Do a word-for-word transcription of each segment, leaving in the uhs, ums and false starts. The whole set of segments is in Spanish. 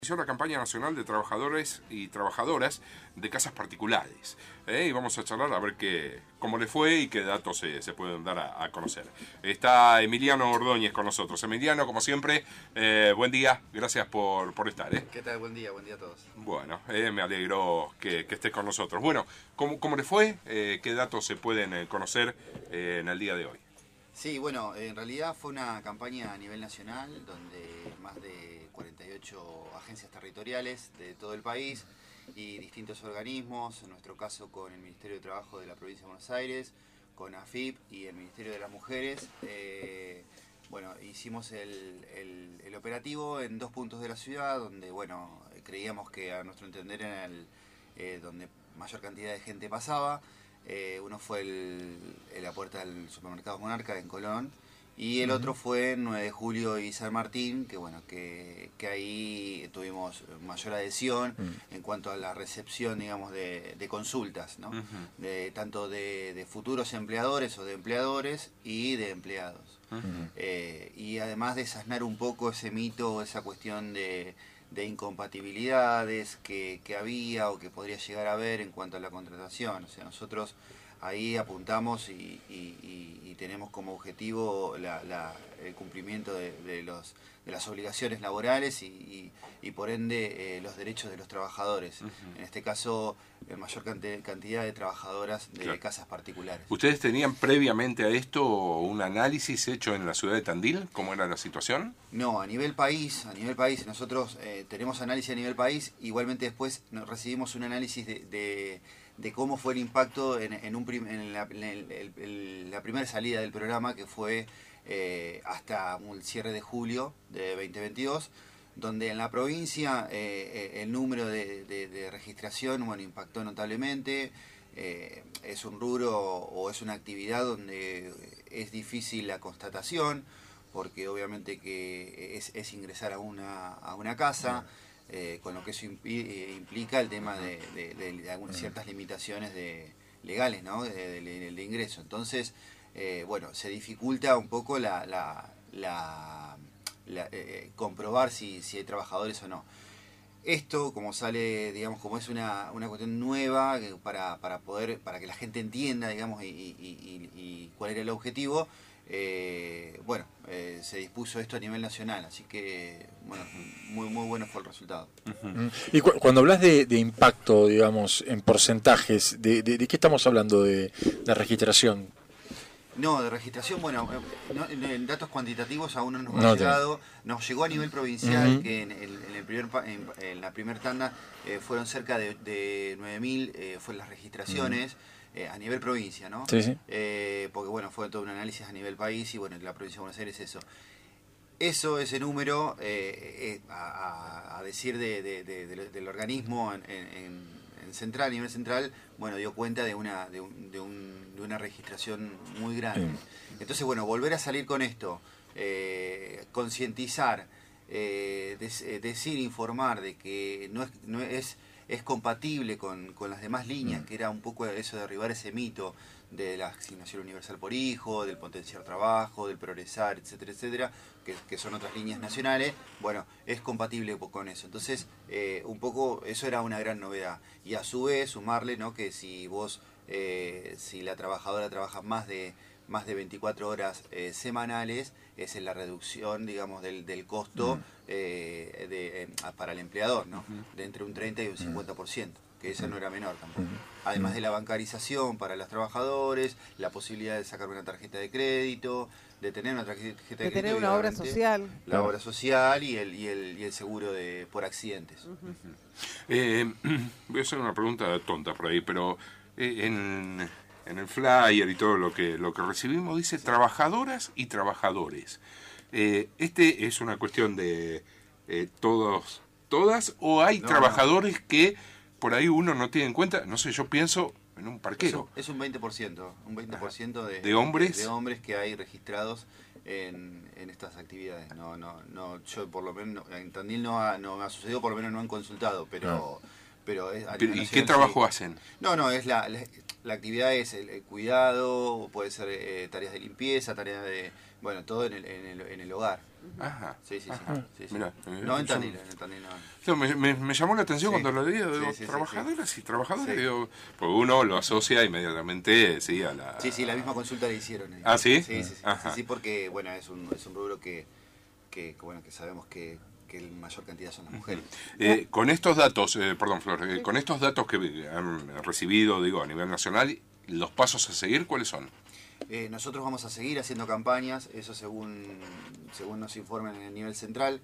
Inició la campaña nacional de trabajadores y trabajadoras de casas particulares. ¿eh? Y vamos a charlar a ver qué, cómo le fue y qué datos se, se pueden dar a, a conocer. Está Emiliano Ordóñez con nosotros. Emiliano, como siempre, eh, buen día. Gracias por, por estar. ¿eh? ¿Qué tal? Buen día, buen día a todos. Bueno, eh, me alegro que, que estés con nosotros. Bueno, ¿cómo, cómo le fue? Eh, ¿Qué datos se pueden eh, conocer eh, en el día de hoy? Sí, bueno, en realidad fue una campaña a nivel nacional donde más de cuarenta y ocho agencias territoriales de todo el país y distintos organismos, en nuestro caso con el Ministerio de Trabajo de la Provincia de Buenos Aires, con A F I P y el Ministerio de las Mujeres, eh, bueno, hicimos el, el, el operativo en dos puntos de la ciudad donde, bueno, creíamos que a nuestro entender era el, eh, donde mayor cantidad de gente pasaba. Eh, uno fue el, en la puerta del supermercado Monarca en Colón y el uh-huh. otro fue en nueve de julio y San Martín, que bueno, que, que ahí tuvimos mayor adhesión uh-huh. en cuanto a la recepción, digamos, de, de consultas, ¿no? Uh-huh. de, tanto de, de futuros empleadores o de empleadores y de empleados. Uh-huh. eh, y además de desasnar un poco ese mito, esa cuestión de de incompatibilidades que, que había o que podría llegar a haber en cuanto a la contratación. O sea, nosotros ahí apuntamos y, y, y tenemos como objetivo la, la, el cumplimiento de, de, los, de las obligaciones laborales y, y, y por ende eh, los derechos de los trabajadores. Uh-huh. En este caso, la mayor cantidad de trabajadoras de claro. casas particulares. ¿Ustedes tenían previamente a esto un análisis hecho en la ciudad de Tandil? ¿Cómo era la situación? No, a nivel país, a nivel país, nosotros eh, tenemos análisis a nivel país, igualmente después nos recibimos un análisis de, de, de cómo fue el impacto en, en, un prim, en, la, en el, el, el, la primera salida del programa, que fue eh, hasta el cierre de julio de veinte veintidós, donde en la provincia eh, el número de, de, de registración bueno, impactó notablemente. Eh, es un rubro o es una actividad donde es difícil la constatación, porque obviamente que es, es ingresar a una, a una casa, eh, con lo que eso implica el tema de, de, de, de algunas ciertas limitaciones de, legales, ¿no? de, de, de ingreso. Entonces, eh, bueno, se dificulta un poco la, la, la, la eh, comprobar si, si hay trabajadores o no. Esto, como sale, digamos, como es una, una cuestión nueva para, para poder, para que la gente entienda, digamos, y, y, y, y cuál era el objetivo, eh, bueno, eh, se dispuso esto a nivel nacional, así que, bueno, muy muy bueno fue el resultado. Uh-huh. Y cu cuando hablas de, de impacto, digamos, en porcentajes, ¿de, de, de qué estamos hablando de, de registración? No, de registración, bueno, no, en datos cuantitativos aún no nos no ha llegado. Nos llegó a nivel provincial, uh-huh. que en, el, en, el primer, en, en la primera tanda eh, fueron cerca de, de nueve mil, eh, fueron las registraciones uh-huh. eh, a nivel provincia, ¿no? Sí, sí. Eh, porque, bueno, fue todo un análisis a nivel país y, bueno, en la provincia de Buenos Aires eso. Eso, ese número, eh, eh, a, a decir de, de, de, de, del organismo en, en central, a nivel central, bueno, dio cuenta de una de, un, de, un, de una registración muy grande. Entonces, bueno, volver a salir con esto, eh, concientizar, eh, des, decir, informar de que no es, no es, es compatible con, con las demás líneas, que era un poco eso de derribar ese mito de la asignación universal por hijo, del potenciar trabajo, del progresar, etcétera, etcétera, que, que son otras líneas nacionales, bueno, es compatible con eso. Entonces, eh, un poco, eso era una gran novedad. Y a su vez, sumarle, ¿no?, que si vos, eh, si la trabajadora trabaja más de más de veinticuatro horas eh, semanales, es en la reducción, digamos, del, del costo uh-huh. eh, de, eh, para el empleador, ¿no? Uh-huh. De entre un treinta y un cincuenta por ciento. Que esa no era menor tampoco. Además de la bancarización para los trabajadores, la posibilidad de sacar una tarjeta de crédito, de tener una tarjeta de crédito. De tener una obra social. La obra social y el, y el, y el seguro de por accidentes. Uh-huh. eh, voy a hacer una pregunta tonta por ahí, pero eh, en, en el flyer y todo lo que, lo que recibimos dice trabajadoras y trabajadores. Eh, ¿Este es una cuestión de eh, todos, todas o hay no, trabajadores no. que por ahí uno no tiene en cuenta? No sé, yo pienso en un parquero. Es un, es un veinte por ciento, un veinte por ciento de, ¿De hombres? De, de hombres que hay registrados en, en estas actividades. No, no, no, yo por lo menos, en Tandil no ha, no ha sucedido, por lo menos no han consultado, pero... No. pero es, pero ¿y qué trabajo sí. hacen? No, no, es la, la, la actividad es el, el cuidado, puede ser eh, tareas de limpieza, tareas de... bueno, todo en el, en el, en el hogar. Ajá. Sí, sí, sí. Ajá. sí, sí. Mirá, eh, No, en son- Tandil, en Tandil no. No, me, me- me llamó la atención Sí. cuando lo leí, digo, Sí, sí, sí, trabajadoras sí. y trabajadores, Sí. digo, pues uno lo asocia inmediatamente, sí, a la... Sí, sí, la misma consulta le hicieron. eh. ¿Ah, sí? Sí, sí, sí, Ajá. sí, sí, porque, bueno, es un, es un rubro que, que, que, bueno, que sabemos que, que la mayor cantidad son las mujeres. Eh, con estos datos, eh, perdón, Flor, eh, con estos datos que han recibido, digo, a nivel nacional, los pasos a seguir, ¿cuáles son? Eh, nosotros vamos a seguir haciendo campañas, eso según, según nos informan en el nivel central.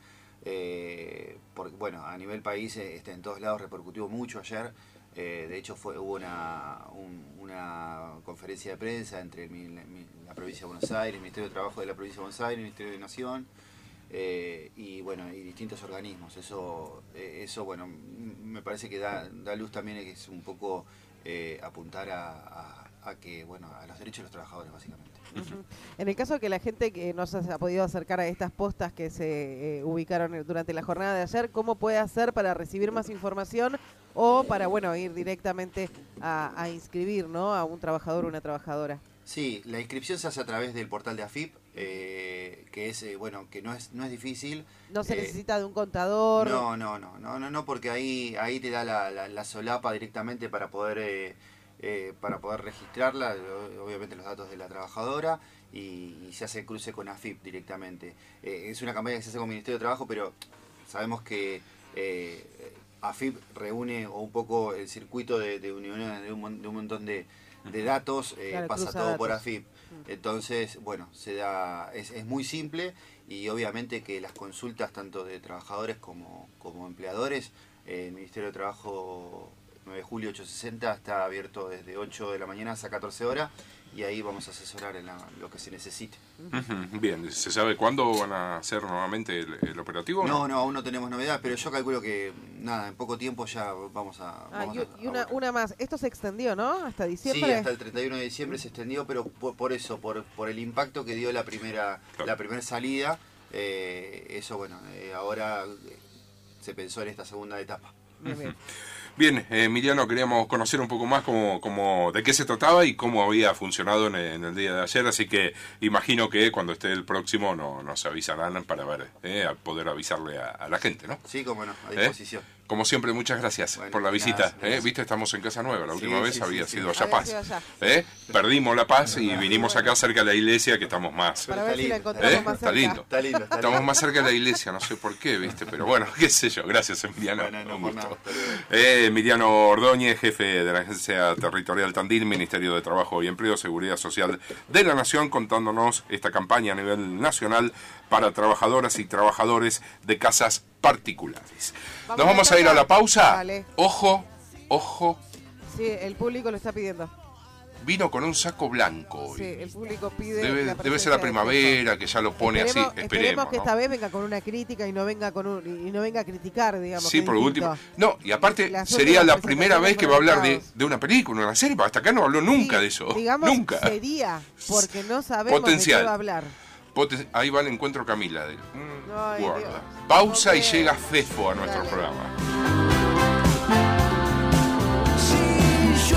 Eh, porque, bueno, a nivel país eh, este, en todos lados repercutió mucho ayer. Eh, de hecho, fue, hubo una, un- una conferencia de prensa entre mi- mi- la provincia de Buenos Aires, el Ministerio de Trabajo de la provincia de Buenos Aires, el Ministerio de Nación. Eh, y bueno, y distintos organismos. Eso, eh, eso bueno, m- me parece que da, da luz también, que es un poco eh, apuntar a, a- a que, bueno, a los derechos de los trabajadores, básicamente. Ujú. En el caso de que la gente que no se ha podido acercar a estas postas que se eh, ubicaron durante la jornada de ayer, ¿cómo puede hacer para recibir más información o para, bueno, ir directamente a, a inscribir, ¿no?, a un trabajador o una trabajadora? Sí, la inscripción se hace a través del portal de A F I P, eh, que es, eh, bueno, que no es, no es difícil. ¿No se Eh, necesita de un contador? No, no, no, no, no, no, porque ahí, ahí te da la, la, la solapa directamente para poder, eh, eh, para poder registrarla, o- obviamente los datos de la trabajadora, y, y se hace cruce con A F I P directamente. Eh, es una campaña que se hace con el Ministerio de Trabajo, pero sabemos que eh, A F I P reúne o un poco el circuito de, de uniones de un, mon- de un montón de, de datos, eh, Claro, pasa cruza todo por datos. A F I P. Entonces, bueno, se da, es, es muy simple, y obviamente que las consultas tanto de trabajadores como, como empleadores, eh, el Ministerio de Trabajo nueve de julio ochocientos sesenta está abierto desde ocho de la mañana hasta catorce horas, y ahí vamos a asesorar en la- lo que se necesite. Ujú, bien, ¿se sabe cuándo van a hacer nuevamente el, el operativo? o No, no, aún no tenemos novedad, pero yo calculo que, nada, en poco tiempo ya vamos a... Ah, vamos y, a- y a una, volver. una más. Esto se extendió, ¿no? Hasta Sí, diciembre. hasta el treinta y uno de diciembre se extendió, pero por, por eso, por, por el impacto que dio la primera, Claro. la primera salida, eh, eso, bueno, eh, ahora eh, se pensó en esta segunda etapa. Bien, bien. Bien, eh, Emiliano, queríamos conocer un poco más cómo, cómo, de qué se trataba y cómo había funcionado en, en el día de ayer, así que imagino que cuando esté el próximo no, nos avisarán para ver, eh, a poder avisarle a, a la gente, ¿no? Sí, como no, a ¿Eh? disposición. Como siempre, muchas gracias Bueno, por la visita. gracias, ¿eh? gracias. Viste, estamos en Casa Nueva. La Sí, última vez sí, había sí, sido sí. allá Había Paz. sido allá. ¿Eh? Perdimos La Paz y vinimos acá cerca de la iglesia, que estamos más. Para Está ver si la lindo, encontramos ¿Eh? más Está cerca. lindo. Está lindo, está Estamos lindo. más cerca de la iglesia, no sé por qué, ¿viste? Pero bueno, qué sé yo. Gracias, Emiliano. Bueno, no Un por gusto. nada, hasta luego. Eh, Emiliano Ordóñez, jefe de la Agencia Territorial Tandil, Ministerio de Trabajo y Empleo, Seguridad Social de la Nación, contándonos esta campaña a nivel nacional para trabajadoras y trabajadores de casas particulares. Vamos Nos vamos a a ir a la empezar. pausa. Vale. Ojo, ojo, Sí, el público lo está pidiendo. vino con un saco blanco hoy. Sí, el público pide. Debe, la debe ser la presencia de primavera, que ya lo pone Esperemos, así. esperemos Esperemos, que ¿no? esta vez venga con una crítica y no venga con un, y no venga a criticar, digamos. Sí, que por es último. distinto. No, y aparte Las sería últimas la primera vez presentaciones que va a hablar de, fueron caos. de una película, una serie. Hasta acá no habló nunca Sí, de eso. Digamos, nunca. sería, porque no sabemos Potencial. de qué va a hablar. Poten- Ahí va el encuentro Camila. De, mm, Ay, guarda. Dios. Pausa y Ok. llega Fefo a nuestro Dale. programa.